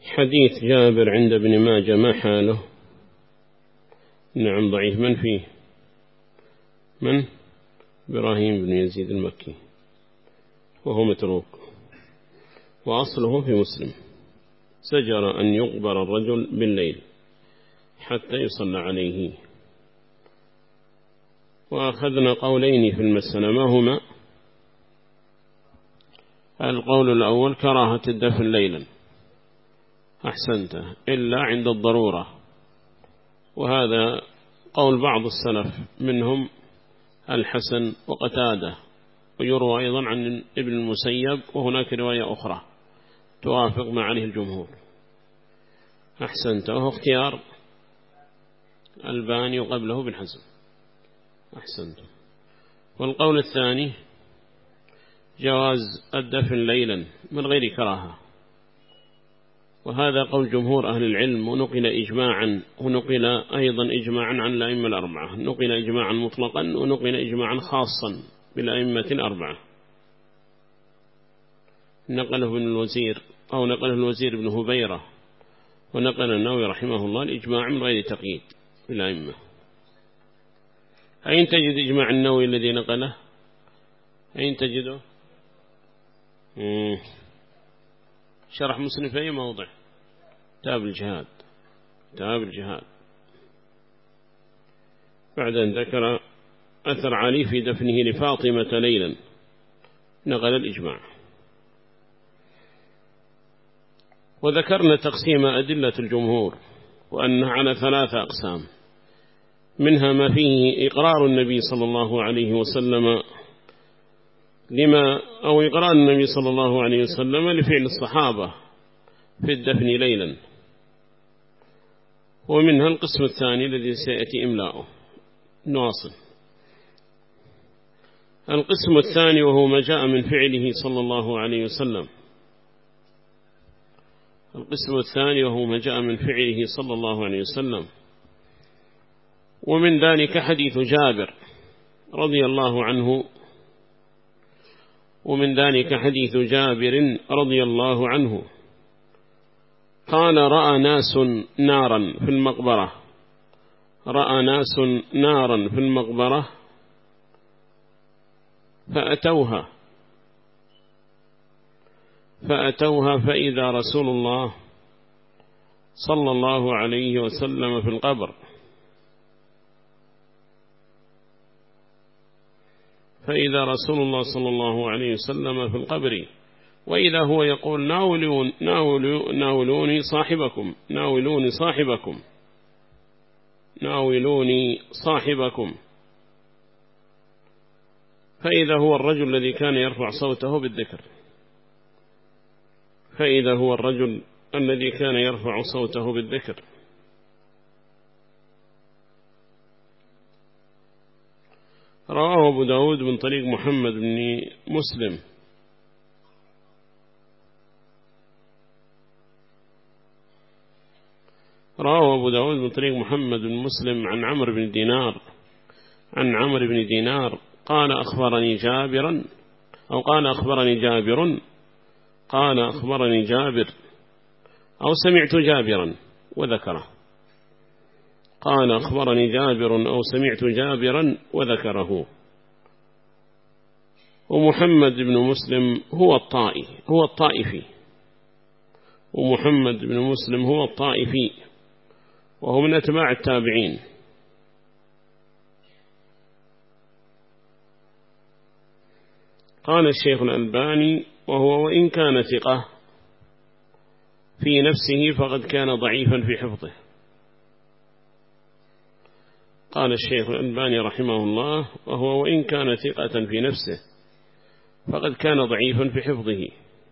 حديث جابر عند ابن ماجه ما حاله؟ نعم ضعيف. من فيه؟ من؟ إبراهيم بن يزيد المكي وهو متروك، وأصله في مسلم. زجر أن يقبر الرجل بالليل حتى يصلى عليه. وأخذنا قولين في المسألة، ما هما؟ القول الأول كراهة الدفن ليلا، أحسنته، إلا عند الضرورة، وهذا قول بعض السلف منهم الحسن وقتادة، ويروى أيضا عن ابن المسيب، وهناك رواية أخرى توافق ما عليه الجمهور. أحسنته، وهو اختيار الباني وقبله بن حزم. أحسنته. والقول الثاني جواز الدفن ليلا من غير كراهة، وهذا قول جمهور أهل العلم، ونقل إجماعا، ونقل أيضا إجماعا عن الأئمة الأربعة، نقل إجماعا مطلقا ونقل إجماعا خاصا بالأئمة الأربعة. نقله ابن الوزير أو نقله الوزير بن هبيرة، ونقل النووي رحمه الله الإجماع من غير تقييد بالأئمة. أين تجد إجماع النووي الذي نقله؟ أين تجده؟ شرح مسلم في أي موضع؟ كتاب الجهاد، كتاب الجهاد. بعد أن ذكر أثر علي في دفنه لفاطمة ليلا نقل الإجماع. وذكرنا تقسيم أدلة الجمهور، وأنها على 3 أقسام، منها ما فيه إقرار النبي صلى الله عليه وسلم أو إقرار النبي صلى الله عليه وسلم لفعل الصحابة في الدفن ليلا، ومنها القسم الثاني الذي سيأتي إملاؤه. نواصل. القسم الثاني وهو ما جاء من فعله صلى الله عليه وسلم. القسم الثاني وهو ما جاء من فعله صلى الله عليه وسلم، ومن ذلك حديث جابر رضي الله عنه، ومن ذلك حديث جابر رضي الله عنه قال: رأى ناس نارا في المقبرة، رأى ناس نارا في المقبرة فأتوها فإذا رسول الله صلى الله عليه وسلم في القبر، فإذا رسول الله صلى الله عليه وسلم في القبر، وإذا هو يقول: ناولوني صاحبكم، ناولوني صاحبكم، ناولوني صاحبكم. فإذا هو الرجل الذي كان يرفع صوته بالذكر، فإذا هو الرجل الذي كان يرفع صوته بالذكر. رواه أبو داود من طريق محمد بن مسلم رواه أبو داود من طريق محمد بن مسلم عن عمرو بن دينار، عن عمرو بن دينار قال: أخبرني جابر، أو قال: أخبرني جابر، قال: أخبرني جابر، أو سمعت جابرا وذكره، قال: أخبرني جابر، أو سمعت جابرا وذكره. ومحمد بن مسلم هو الطائفي، ومحمد بن مسلم هو الطائفي، وهو من أتباع التابعين. قال الشيخ الألباني: وهو وإن كان ثقة في نفسه فقد كان ضعيفا في حفظه. قال الشيخ الألباني رحمه الله: وهو وإن كان ثقة في نفسه فقد كان ضعيفا في حفظه.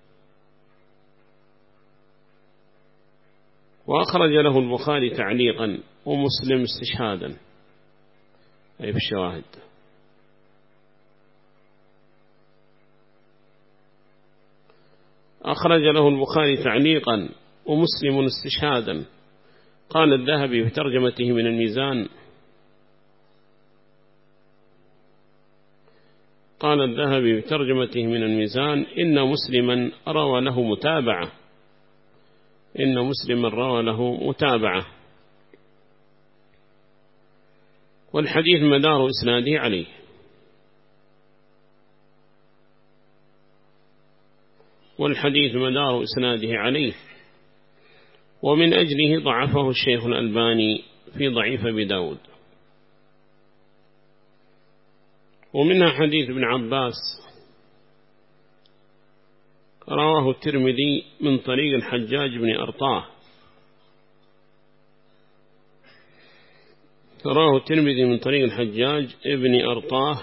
وأخرج له البخاري تعليقا ومسلم استشهادا، أي في الشواهد. أخرج له البخاري تعليقا ومسلم استشهادا. قال الذهبي في ترجمته من الميزان، قال الذهبي في ترجمته من الميزان: إن مسلما روى له متابعة، إن مسلما روى له متابعة. والحديث مدار إسناده عليه. والحديث مدار إسناده عليه، ومن أجله ضعفه الشيخ الألباني في ضعيف أبي داود. ومنها حديث ابن عباس رواه الترمذي من طريق الحجاج بن أرطاه، رواه الترمذي من طريق الحجاج بن أرطاه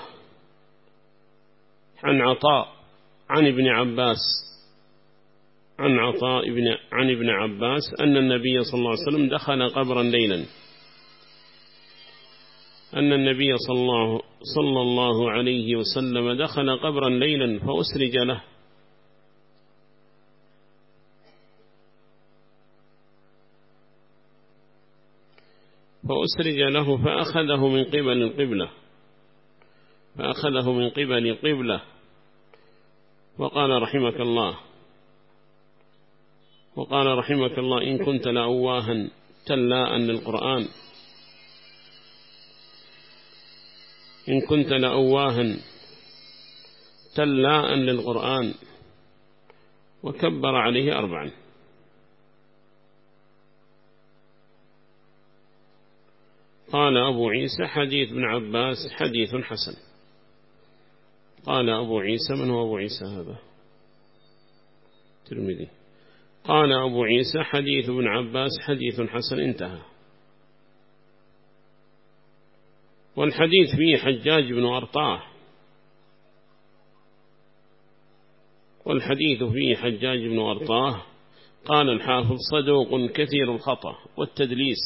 عن عطاء عن ابن عباس، عن عطاء عن ابن عباس أن النبي صلى الله عليه وسلم دخل قبرا ليلا، أن النبي صلى الله عليه وسلم دخل قبرا ليلا فأسرج له فأخذه من قبل القبلة وقال رحمك الله إن كنت لأواها تلاء للقرآن، إن كنت لأواها تلاء للقرآن، وكبر عليه 4. قال أبو عيسى حديث ابن عباس حديث حسن. قال أبو عيسى، من هو أبو عيسى هذا؟ ترمذي. قال أبو عيسى حديث ابن عباس حديث حسن، انتهى. والحديث فيه حجاج بن أرطاه، والحديث فيه حجاج بن أرطاه قال الحافظ صدوق كثير الخطأ والتدليس،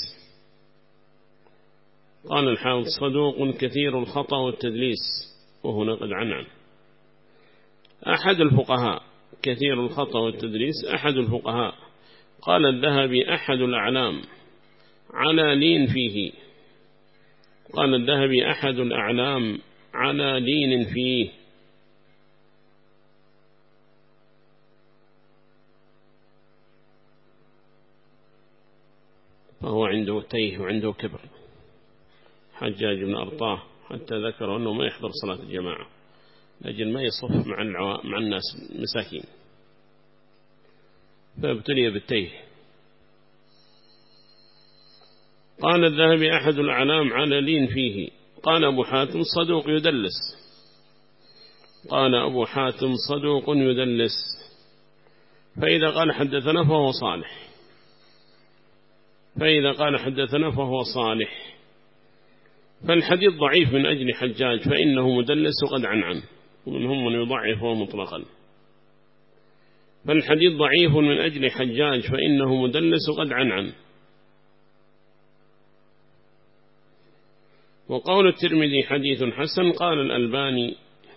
قال الحافظ صدوق كثير الخطأ والتدليس، وهنا قد عنعن. أحد الفقهاء كثير الخطأ والتدليس، أحد الفقهاء قال الذهبي أحد الأعلام على لين فيه، قال الذهبي أحد الأعلام على لين فيه. فهو عنده تيه وعنده كبر حجاج بن أرطاه، حتى ذكروا أنه ما يحضر صلاة الجماعة لأجل ما يصف مع الناس مساكين، فابتلي بالتيه. قال الذهبي أحد الأعلام على لين فيه. قال أبو حاتم صدوق يدلس، قال أبو حاتم صدوق يدلس، فإذا قال حدثنا فهو صالح، فإذا قال حدثنا فهو صالح. فالحديث ضعيف من أجل حجاج فإنه مدلس قد عنعن، ومنهم من يضعفه مطلقا. فالحديث ضعيف من أجل حجاج فإنه مدلس قد عنعن. وقول الترمذي حديث حسن، قال الألباني،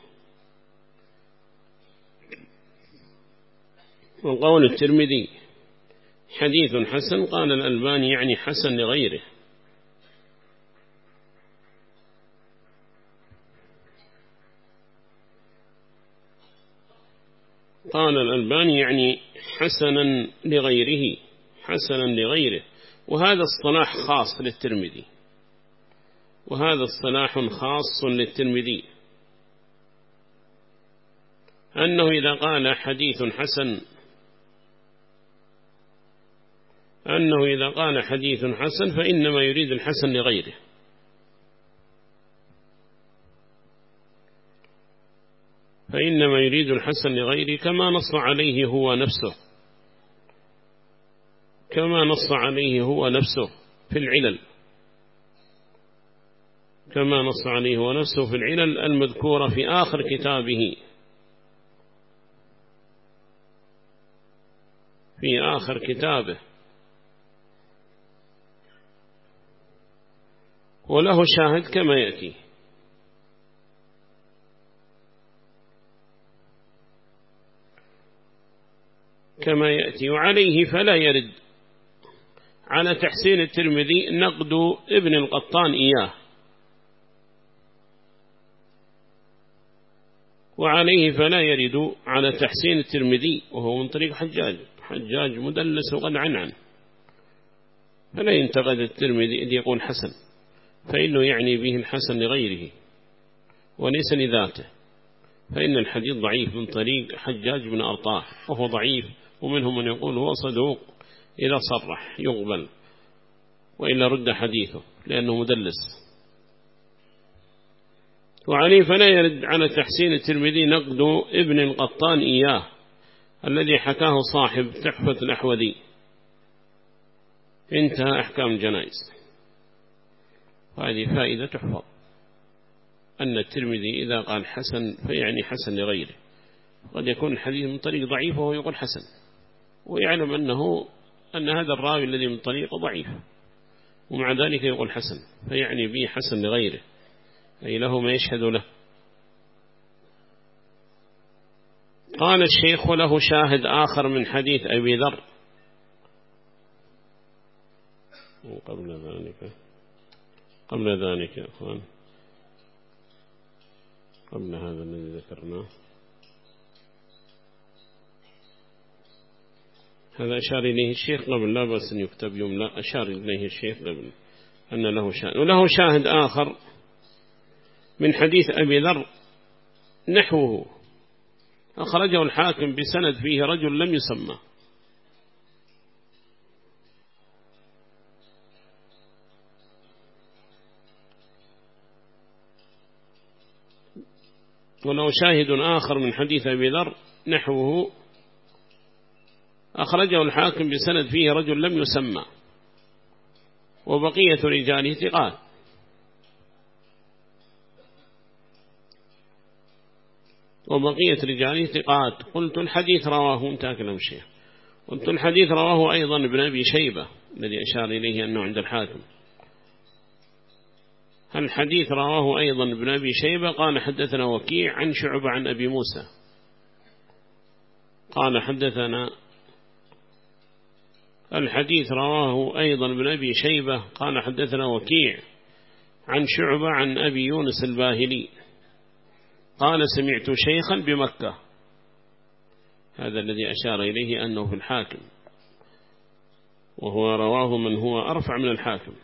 وقول الترمذي حديث حسن قال الألباني يعني حسن لغيره. قال الألباني يعني حسنا لغيره، حسنا لغيره. وهذا الصلاح خاص للترمذي، وهذا الصلاح خاص للترمذي، أنه إذا قال حديث حسن، أنه إذا قال حديث حسن فإنما يريد الحسن لغيره، فإنما يريد الحسن لغيره كما نص عليه هو نفسه، كما نص عليه هو نفسه في العلل، كما نص عليه هو نفسه في العلل المذكورة في آخر كتابه، في آخر كتابه. وله شاهد كما يأتي. كما يأتي. وعليه فلا يرد على تحسين الترمذي نقد ابن القطان إياه، وعليه فلا يرد على تحسين الترمذي وهو من طريق حجاج حجاج مدلس وقد عنعن، فلا ينتقد الترمذي إذ يقول حسن، فإنه يعني به الحسن لغيره وليس لذاته، فإن الحديث ضعيف من طريق حجاج بن أرطاح وهو ضعيف، ومنهم من يقول هو صدوق إذا صرح يقبل، وإلا رد حديثه لأنه مدلس. وعليه فلا يرد على تحسين الترمذي نقد ابن القطان إياه الذي حكاه صاحب تحفة الأحوذي. انتهى أحكام الجنائز. وهذه فائدة تحفظ، أن الترمذي إذا قال حسن فيعني حسن لغيره، قد يكون الحديث من طريق ضعيف وهو يقول حسن، ويعلم أن هذا الراوي الذي من طريقه ضعيف، ومع ذلك يقول حسن، فيعني به حسن لغيره، أي له ما يشهد له. قال الشيخ وله شاهد آخر من حديث أبي ذر. قبل ذلك يا أخوان، قبل هذا الذي ذكرناه، هذا أشار إليه الشيخ قبل، لا بس أن يكتب يوم، لا أشار إليه الشيخ قبل أن له شاهد. وله شاهد آخر من حديث أبي ذر نحوه، أخرجه الحاكم بسند فيه رجل لم يسمى. ولو شاهد آخر من حديث أبي ذر نحوه، أخرجه الحاكم بسند فيه رجل لم يسمى، وبقية رجاله ثقات. قلت الحديث رواه، انتهى كلام الشيخ. قلت الحديث رواه أيضا ابن أبي شيبة الذي أشار إليه أنه عند الحاكم. الحديث رواه أيضا ابن أبي شيبة. قال حدثنا وكيع عن شعبة عن أبي موسى. قال حدثنا، الحديث رواه أيضا ابن أبي شيبة. قال حدثنا وكيع عن شعبة عن أبي يونس الباهلي قال سمعت شيخا بمكة. هذا الذي أشار إليه أنه في الحاكم، وهو رواه من هو أرفع من الحاكم.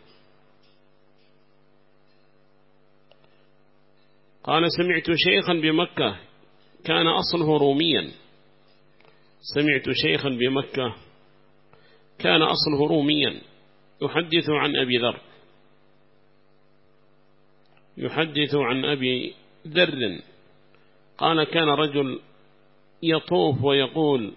قال سمعت شيخا بمكة كان أصله روميا. سمعت شيخا بمكة كان أصله روميا يحدث عن أبي ذر، يحدث عن أبي ذر. قال كان رجل يطوف ويقول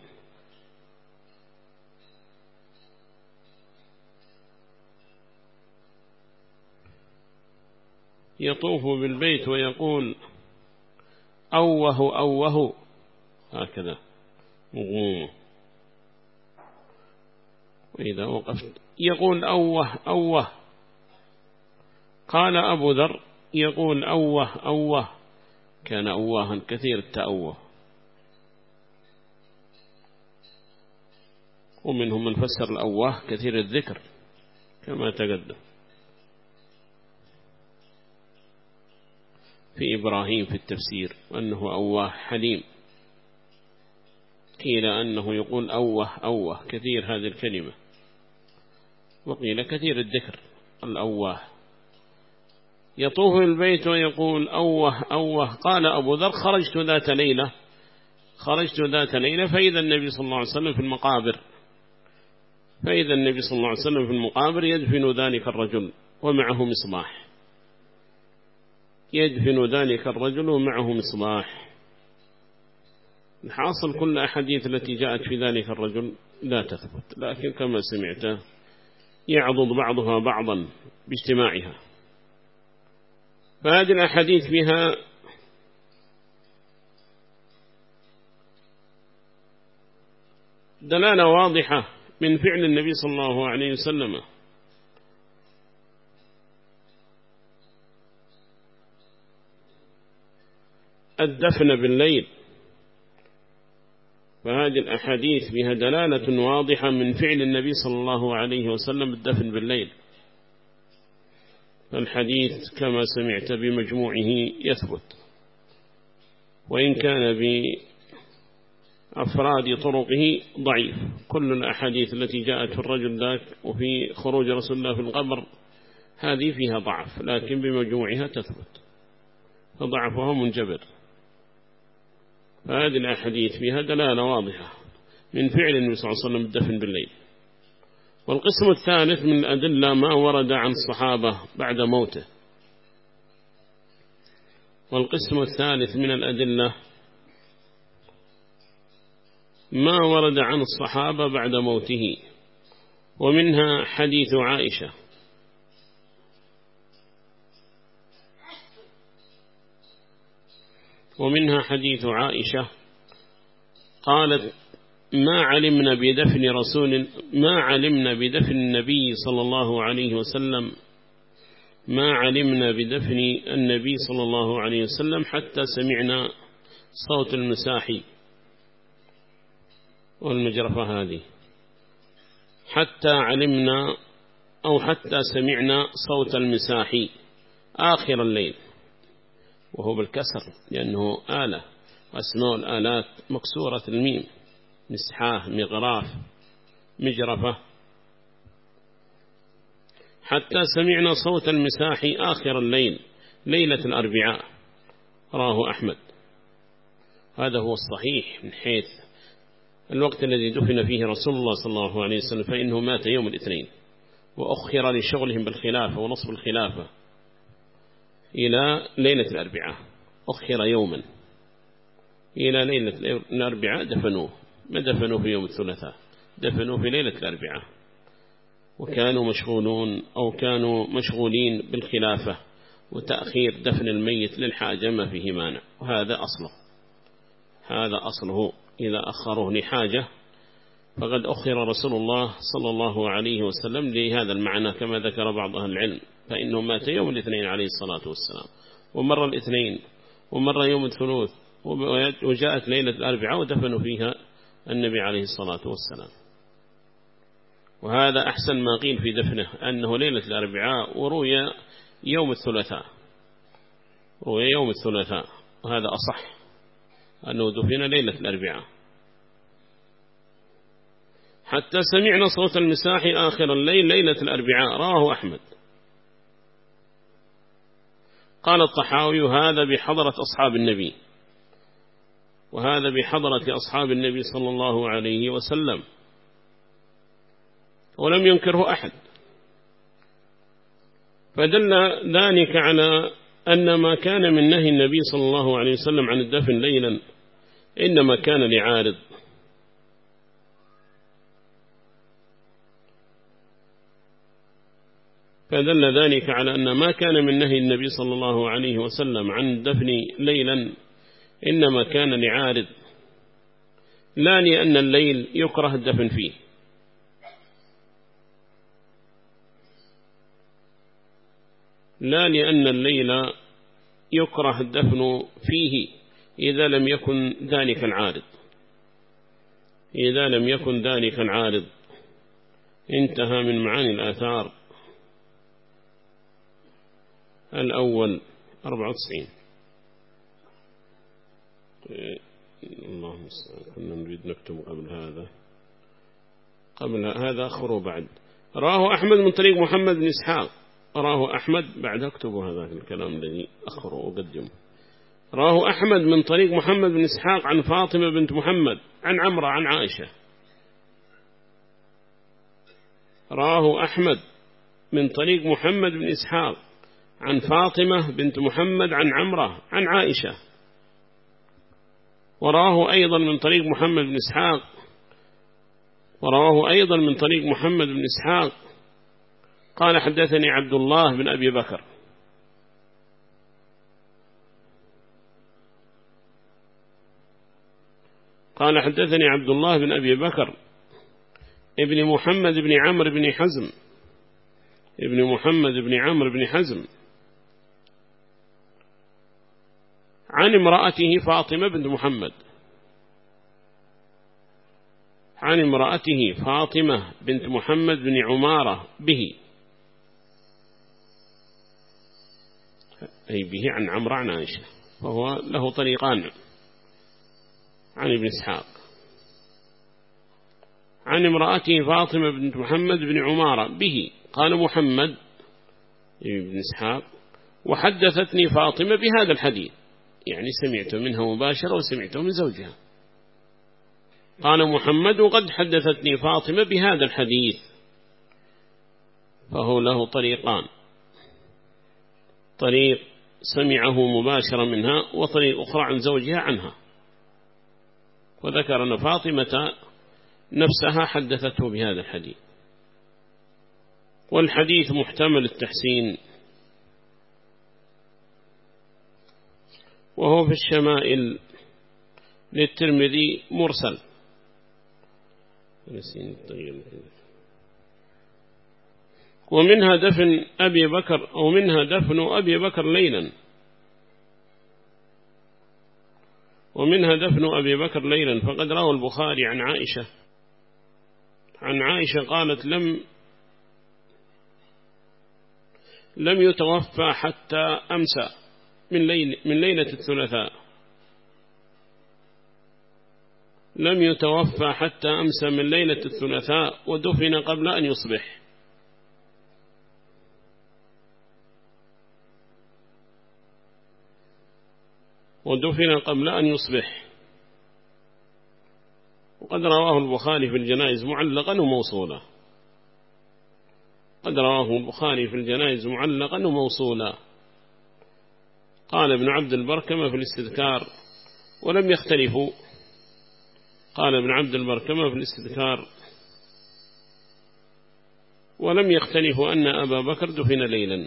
يطوف بالبيت ويقول أوه أوه، هكذا مغمومة، وإذا وقفت يقول أوه أوه. قال أبو ذر يقول أوه أوه، كان أواها كثير التأوه. ومنهم من فسر الأواه كثير الذكر كما تقدم في إبراهيم في التفسير، وأنه أواه حليم. قيل أنه يقول أوه أوه كثير هذه الكلمة، وقيل كثير الذكر الأواه. يطوف البيت ويقول أوه أوه. قال أبو ذر خرجت ذات ليلة فإذا النبي صلى الله عليه وسلم في المقابر يدفن ذلك الرجل ومعه مصباح. الحاصل كل أحاديث التي جاءت في ذلك الرجل لا تثبت، لكن كما سمعت يعضد بعضها بعضا باجتماعها. فهذه الأحاديث فيها دلالة واضحة من فعل النبي صلى الله عليه وسلم. الدفن بالليل، فهذه الأحاديث فيها دلالة واضحة من فعل النبي صلى الله عليه وسلم الدفن بالليل. فالحديث كما سمعت بمجموعه يثبت، وإن كان أفراد طرقه ضعيف. كل الأحاديث التي جاءت في الرجل ذاك وفي خروج رسول الله في القبر هذه فيها ضعف، لكن بمجموعها تثبت، فضعفها منجبر. فهذه الأحاديث فيها دلالة واضحة من فعل النبي صلى الله عليه وسلم الدفن بالليل. والقسم الثالث من الأدلة ما ورد عن الصحابة بعد موته. والقسم الثالث من الأدلة ما ورد عن الصحابة بعد موته، ومنها حديث عائشة. قالت: ما علمنا بدفن النبي صلى الله عليه وسلم حتى سمعنا صوت المساحي والمجرفة هذه، حتى سمعنا صوت المساحي آخر الليل، وهو بالكسر لأنه آلة، وأسماء الآلات مكسورة الميم، مسحاه، مغراف، مجرفة. حتى سمعنا صوت المساحي آخر الليل ليلة الأربعاء، راه أحمد. هذا هو الصحيح من حيث الوقت الذي دفن فيه رسول الله صلى الله عليه وسلم، فإنه مات يوم الاثنين، وأخر لشغلهم بالخلافة ونصب الخلافة إلى ليلة الأربعاء، أخر يوما إلى ليلة الأربعاء دفنوه، ما دفنوه في يوم الثلاثاء، دفنوه في ليلة الأربعاء، كانوا مشغولين بالخلافة وتأخير دفن الميت للحاجة ما فيه مانع، وهذا أصله إذا أخروه لحاجة فقد أخر رسول الله صلى الله عليه وسلم لهذا المعنى كما ذكر بعض أهل العلم، فإنه مات يوم الاثنين عليه الصلاة والسلام، ومر الاثنين ومر يوم الثلاث، وجاءت ليلة الأربعاء ودفنوا فيها النبي عليه الصلاة والسلام. وهذا أحسن ما قيل في دفنه أنه ليلة الأربعاء، وروي يوم الثلاثاء، وهذا أصح أنه دفن ليلة الأربعاء. حتى سمعنا صوت المساحي آخر الليل ليلة الأربعاء، رواه أحمد. قال الطحاوي: هذا بحضرة أصحاب النبي، وهذا بحضرة أصحاب النبي صلى الله عليه وسلم، ولم ينكره أحد، فدل ذلك على أن ما كان من نهي النبي صلى الله عليه وسلم عن الدفن ليلا إنما كان لعارض، فدل ذلك على أن ما كان من نهي النبي صلى الله عليه وسلم عن الدفن ليلا إنما كان لعارض، لا لأن الليل يكره الدفن فيه، لا لأن الليل يكره الدفن فيه إذا لم يكن ذلك العارض. انتهى من معاني الآثار الأول 94. اللهم استعان، كنا نريد نكتب قبل هذا أخره بعد. راه أحمد من طريق محمد بن إسحاق، راه أحمد بعد اكتبوا هذا الكلام الذي أخره وقدمه. راه أحمد من طريق محمد بن إسحاق عن فاطمة بنت محمد عن عمرة عن عائشة. راه أحمد من طريق محمد بن إسحاق عن فاطمة بنت محمد عن عمرة عن عائشة. وراه أيضا من طريق محمد بن إسحاق قال: حدثني عبد الله بن أبي بكر. قال: حدثني عبد الله بن أبي بكر ابن محمد بن عمرو بن حزم عن امرأته فاطمة بنت محمد، عن امرأته فاطمة بنت محمد بن عمارة به، أي به عن عمرو عن عائشة، فهو له طريقان عن ابن إسحاق. عن امرأته فاطمة بنت محمد بن عمارة به. قال محمد بن إسحاق وحدثتني فاطمة بهذا الحديث، يعني سمعت منها مباشرة وسمعته من زوجها. قال محمد وقد حدثتني فاطمة بهذا الحديث، فهو له طريقان: طريق سمعه مباشرة منها، وطريق أخرى عن زوجها عنها. وذكر أن فاطمة نفسها حدثته بهذا الحديث. والحديث محتمل التحسين، وهو في الشمائل للترمذي مرسل. ومنها دفن أبي بكر، أو منها دفن أبي بكر ليلا، ومنها دفن أبي بكر ليلا. فقد روى البخاري عن عائشة قالت لم يتوفى حتى أمسى من ليلة الثلاثاء، لم يتوفى حتى أمسى من ليلة الثلاثاء، ودفن قبل أن يصبح. ودفن قبل أن يصبح. وقد رواه البخاري في الجنائز معلقا وموصولا. قد رواه البخاري في الجنائز معلقا وموصولا. قال ابن عبد البر كما في الاستذكار ولم يختلفوا. قال ابن عبد البر كما في الاستذكار ولم يختلفوا أن أبا بكر دفن ليلا.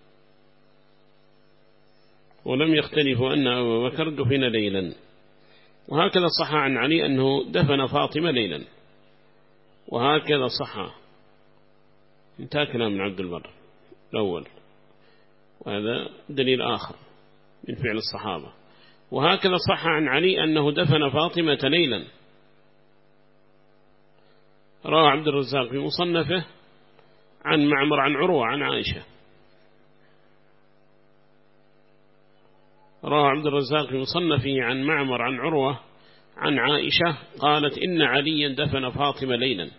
ولم يختلفوا أن أبا بكر دفن ليلا. وهكذا صح عن علي أنه دفن فاطمة ليلا، وهكذا صح. انتهى كلام ابن عبد البر الأول، وهذا دليل آخر من فعل الصحابة. وهكذا صح عن علي أنه دفن فاطمة ليلا. روى عبد الرزاق في مصنفه عن معمر عن عروة عن عائشة. روى عبد الرزاق في مصنفه عن معمر عن عروة عن عائشة قالت إن عليا دفن فاطمة ليلا،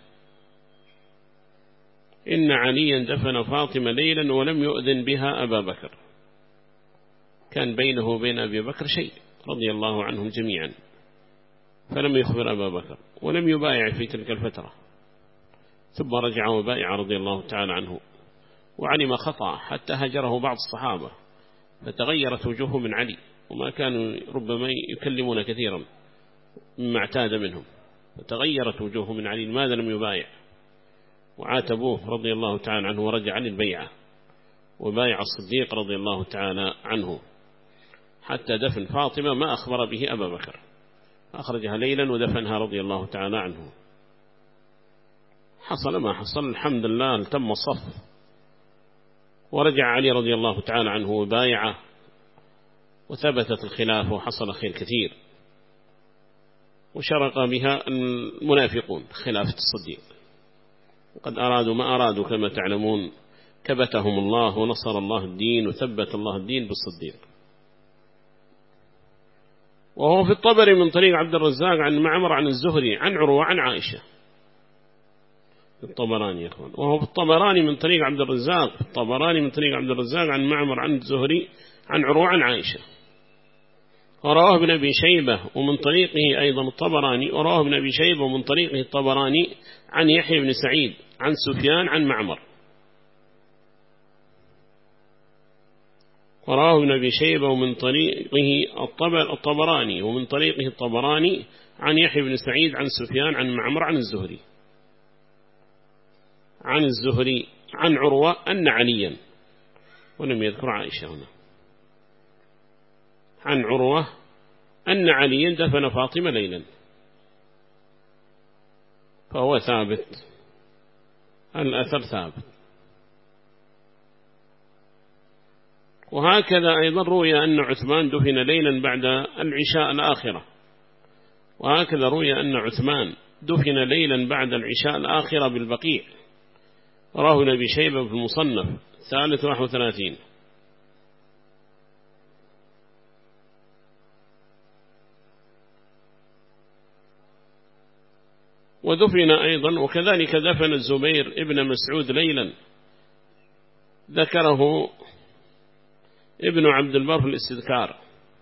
إن عليا دفن فاطمة ليلا ولم يؤذن بها أبا بكر. كان بينه وبين أبي بكر شيء رضي الله عنهم جميعا، فلم يخبر أبا بكر ولم يبايع في تلك الفترة. ثم رجع وبايع رضي الله تعالى عنه، وعلم خطأ حتى هجره بعض الصحابة، فتغيرت وجوه من علي، وما كانوا ربما يكلمون كثيرا مما اعتاد منهم، فتغيرت وجوه من علي لماذا لم يبايع، وعاتبوه رضي الله تعالى عنه، ورجع عن البيعة وبايع الصديق رضي الله تعالى عنه، حتى دفن فاطمة ما أخبر به أبا بكر، أخرجها ليلا ودفنها رضي الله تعالى عنه. حصل ما حصل، الحمد لله التم الصف، ورجع علي رضي الله تعالى عنه وبايعه، وثبتت الخلافة وحصل خير كثير، وشرق بها المنافقون خلافة الصديق، وقد أرادوا ما أرادوا كما تعلمون، كبتهم الله ونصر الله الدين وثبت الله الدين بالصديق. وهو في الطبري من طريق عبد الرزاق عن معمر عن الزهري عن عروة عن عائشة. الطبراني يا أخوان، وهو في الطبراني من طريق عبد الرزاق، الطبراني من طريق عبد الرزاق عن معمر عن الزهري عن عروة عن عائشة. ورواه ابن أبي شيبة ومن طريقه أيضا الطبراني، ورواه ابن أبي شيبة ومن طريقه الطبراني عن يحيى بن سعيد عن سفيان عن معمر. ورواه ابن أبي شيبة ومن طريقه الطبراني ومن طريقه الطبراني عن يحيى بن سعيد عن سفيان عن معمر عن الزهري عن عروة أن عليا، ولم يذكر عائشة هنا، عن عروة أن عليا دفن فاطمة ليلا، فهو ثابت، الأثر ثابت. وهكذا أيضا روي أن عثمان دفن ليلا بعد العشاء الآخرة، وهكذا روي أن عثمان دفن ليلا بعد العشاء الآخرة بالبقيع. راه نبي شيبة في المصنف 31. ودفن أيضا، وكذلك دفن الزبير ابن مسعود ليلا، ذكره ابن عبد البر في الاستذكار.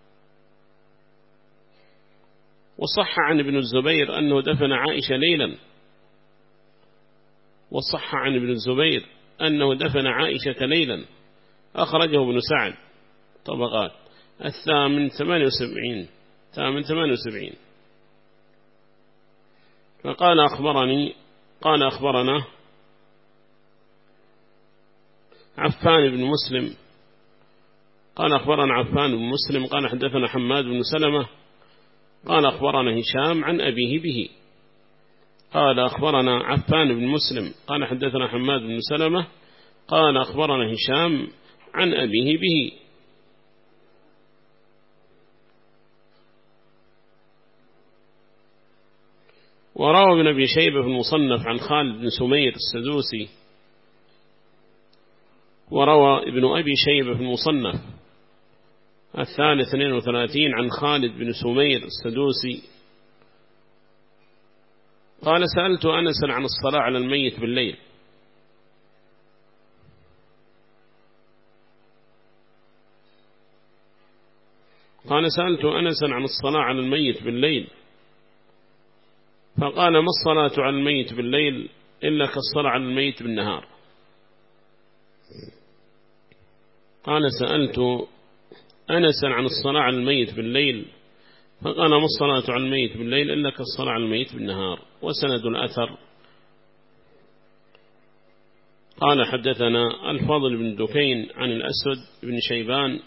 وصح عن ابن الزبير أنه دفن عائشة ليلا، وصح عن ابن الزبير أنه دفن عائشة ليلا، أخرجه ابن سعد طبقات الثامن 78. فقال قال أخبرنا عفان بن مسلم، قال أخبرنا عفان بن مسلم قال حدثنا حماد بن سلمة قال أخبرنا هشام عن أبيه به. قال أخبرنا عفان بن مسلم قال حدثنا حماد بن سلمة قال أخبرنا هشام عن أبيه به. وروى ابن أبي شيبة في المصنف عن خالد بن سمير السدوسي، وروى ابن أبي شيبة في المصنف الثالث 32 عن خالد بن سمير السدوسي قال سألت أنسا عن الصلاة على الميت بالليل، قال سألت أنسا عن الصلاة على الميت بالليل فقال ما الصلاة على الميت بالليل إلا كالصلاة على الميت بالنهار. قال سألت أنسا عن الصلاة على الميت بالليل فقال ما الصلاة على الميت بالليل إلا كالصلاة على الميت بالنهار. وسند الأثر قال حدثنا الفضل بن دكين عن الأسود بن شيبان،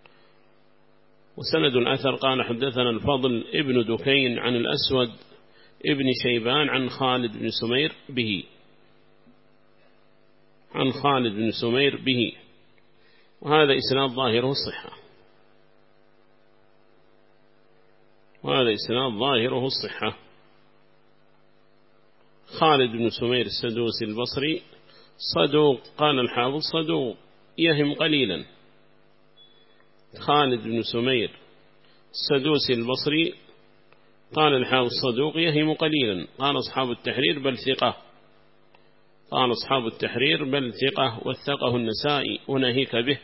وسند الأثر قال حدثنا الفضل ابن دكين عن الأسود ابن شيبان عن خالد بن سمير به، عن خالد بن سمير به، وهذا إسناد ظاهره الصحة، وهذا إسناد ظاهره الصحة. خالد بن سمير السدوسي البصري صدوق، قال الحافظ صدوق يهم قليلا. خالد بن سمير السدوسي البصري قال الحافظ صدوق يهم قليلا. قال أصحاب التحرير بل ثقة، قال أصحاب التحرير بل ثقة وثقه النسائي وناهيك به،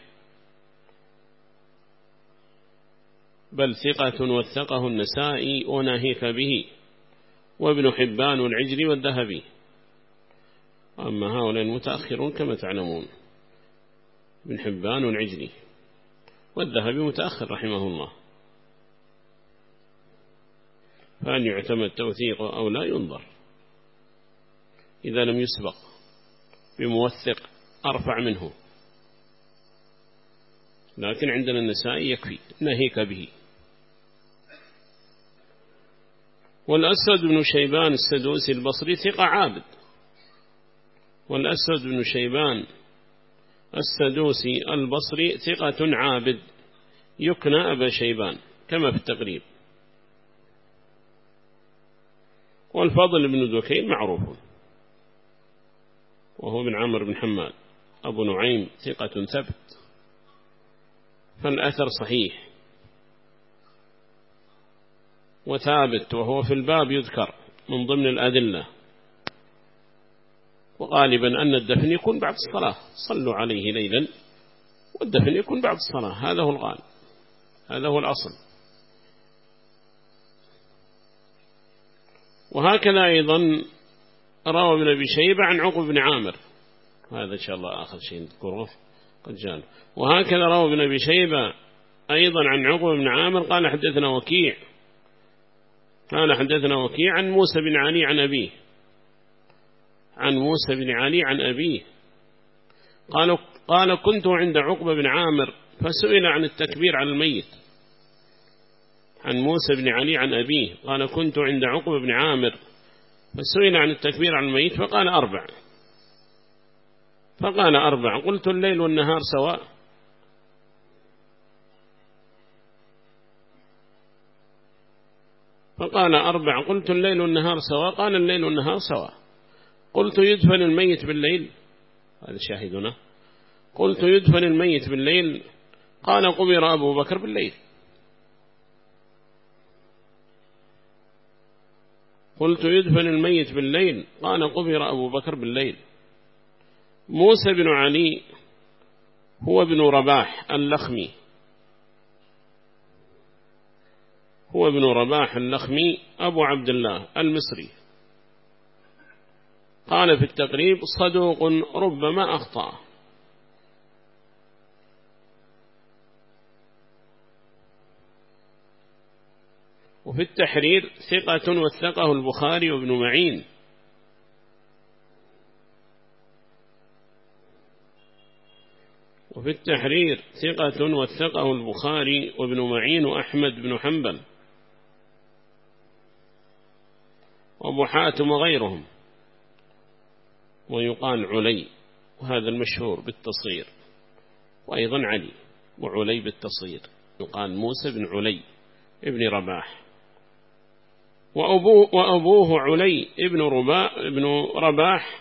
بل ثقة وثقه النسائي وناهيك به، وابن حبان والعجلي والذهبي. أما هؤلاء المتأخرون كما تعلمون ابن حبان والعجلي والذهبي متأخر رحمه الله، فأن يعتمد توثيقه أو لا ينظر إذا لم يسبق بموثق أرفع منه، لكن عندنا النسائي يكفي ناهيك به. والأسود بن شيبان السدوسي البصري ثقة عابد، والأسود بن شيبان السدوسي البصري ثقة عابد يكنى أبا شيبان كما في التقريب. والفضل بن دكين معروف وهو بن عمرو بن حماد أبو نعيم ثقة ثبت، فالأثر صحيح وثابت، وهو في الباب يذكر من ضمن الأدلة. وغالبا أن الدفن يكون بعد الصلاة، صلوا عليه ليلا، والدفن يكون بعد الصلاة، هذا هو الغالب، هذا هو الأصل. وهكذا أيضا روى ابن أبي شيبة عن عقبة بن عامر، هذا إن شاء الله آخر شيء نذكره قد جاء. وهكذا روى ابن أبي شيبة أيضا عن عقبة بن عامر قال حدثنا وكيع، قال حدثنا وكيع عن موسى بن علي عن أبيه، عن موسى بن علي عن أبيه قال كنت عند عقبة بن عامر فسئل عن التكبير على الميت. عن موسى بن علي عن أبيه قال كنت عند عقبة بن عامر فسئل عن التكبير على الميت فقال 4، فقال 4 قلت الليل والنهار سواء، فقال 4 قلت الليل والنهار سواء، قال الليل والنهار سواء. قلت يدفن الميت بالليل، هذا شاهدنا، قلت يدفن الميت بالليل، قال قبر أبو بكر بالليل. قلت يدفن الميت بالليل؟ قال قبر أبو بكر بالليل. موسى بن علي هو ابن رباح اللخمي، هو ابن رباح اللخمي أبو عبد الله المصري. قال في التقريب صدوق ربما أخطأ. وفي التحرير ثقة وثقه البخاري وابن معين. وفي التحرير ثقة وثقه البخاري وابن معين وأحمد بن حنبل وأبو حاتم وغيرهم. ويقال علي، وهذا المشهور بالتصغير، وأيضا علي وعلي بالتصغير، يقال موسى بن علي ابن رباح. وأبوه علي ابن رباح،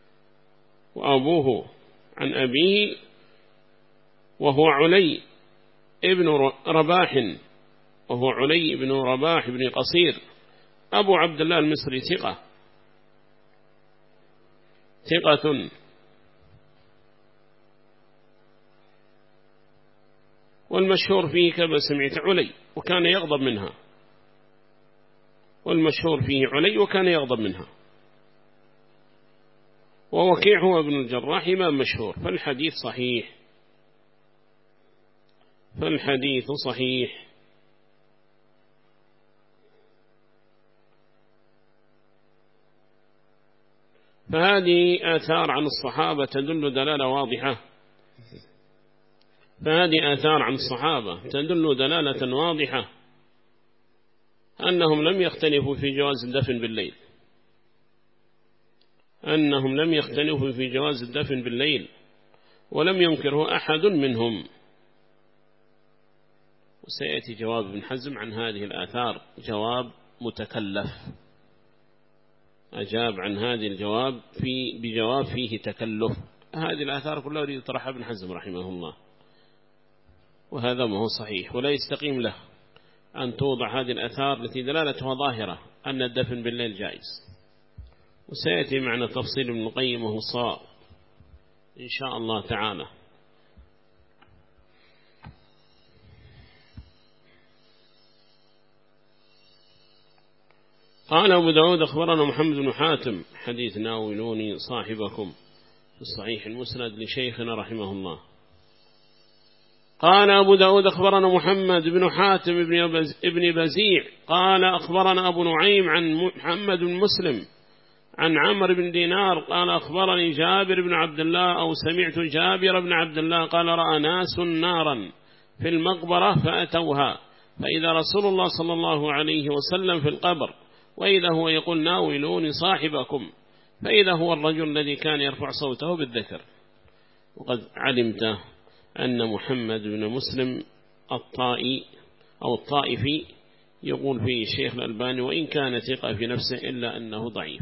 وأبوه عن أبيه وهو علي ابن رباح، وهو علي بن رباح بن قصير أبو عبد الله المصري، ثقة. والمشهور فيه كما سمعت علي وكان يغضب منها، والمشهور فيه علي وكان يغضب منها. ووكيع هو ابن الجراح إمام مشهور. فالحديث صحيح. فهذه آثار عن الصحابة تدل دلالة واضحة، تدل دلالة واضحة أنهم لم يختلفوا في جواز الدفن بالليل، ولم ينكره أحد منهم. وسيأتي جواب ابن حزم عن هذه الآثار، جواب متكلف، أجاب عن هذه الجواب بجواب فيه تكلف. هذه الآثار كلها يريد طرحها ابن حزم رحمه الله، وهذا ما هو صحيح، ولا يستقيم له أن توضع هذه الآثار التي دلالتها ظاهرة أن الدفن بالليل جائز. وسيأتي معنا تفصيل ابن القيم وهو صار إن شاء الله تعالى. قال أبو داود أخبرنا محمد بن حاتم، حديث ناولوني صاحبكم في الصحيح المسند لشيخنا رحمه الله. قال أبو داود أخبرنا محمد بن حاتم ابن بزيع قال أخبرنا أبو نعيم عن محمد بن مسلم عن عمرو بن دينار قال أخبرني جابر بن عبد الله أو سمعت جابر بن عبد الله قال رأى ناس نارا في المقبرة فأتوها، فإذا رسول الله صلى الله عليه وسلم في القبر، وإذا هو يقول ناولوني صاحبكم، فإذا هو الرجل الذي كان يرفع صوته بالذكر. وقد علمت أن محمد بن مسلم الطائي أو الطائفي يقول فيه الشيخ الألباني وإن كان ثقة في نفسه إلا أنه ضعيف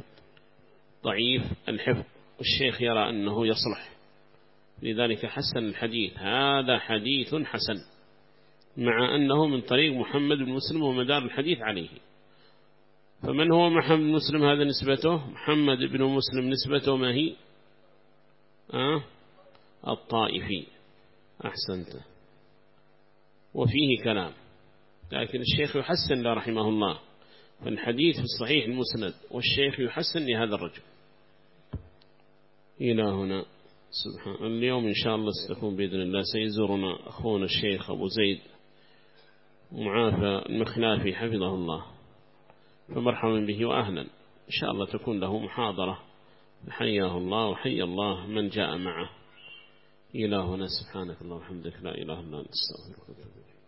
الحفظ، والشيخ يرى أنه يصلح، لذلك حسن الحديث. هذا حديث حسن، مع أنه من طريق محمد بن مسلم ومدار الحديث عليه. فمن هو محمد بن مسلم؟ هذا نسبته محمد بن مسلم، نسبته ما هي؟ الطائفي. أحسنت. وفيه كلام، لكن الشيخ يحسن له رحمه الله، فالحديث في الصحيح المسند، والشيخ يحسن لهذا الرجل. إلى هنا سبحان. اليوم إن شاء الله ستكون بإذن الله سيزورنا أخونا الشيخ أبو زيد معافى المخلافي حفظه الله، فمرحبا به وأهلا. إن شاء الله تكون له محاضرة، حياه الله وحي الله من جاء معه. إلى هنا سبحانك اللهم وبحمدك لا إله إلا أنت، استغفرك واتوب إليك.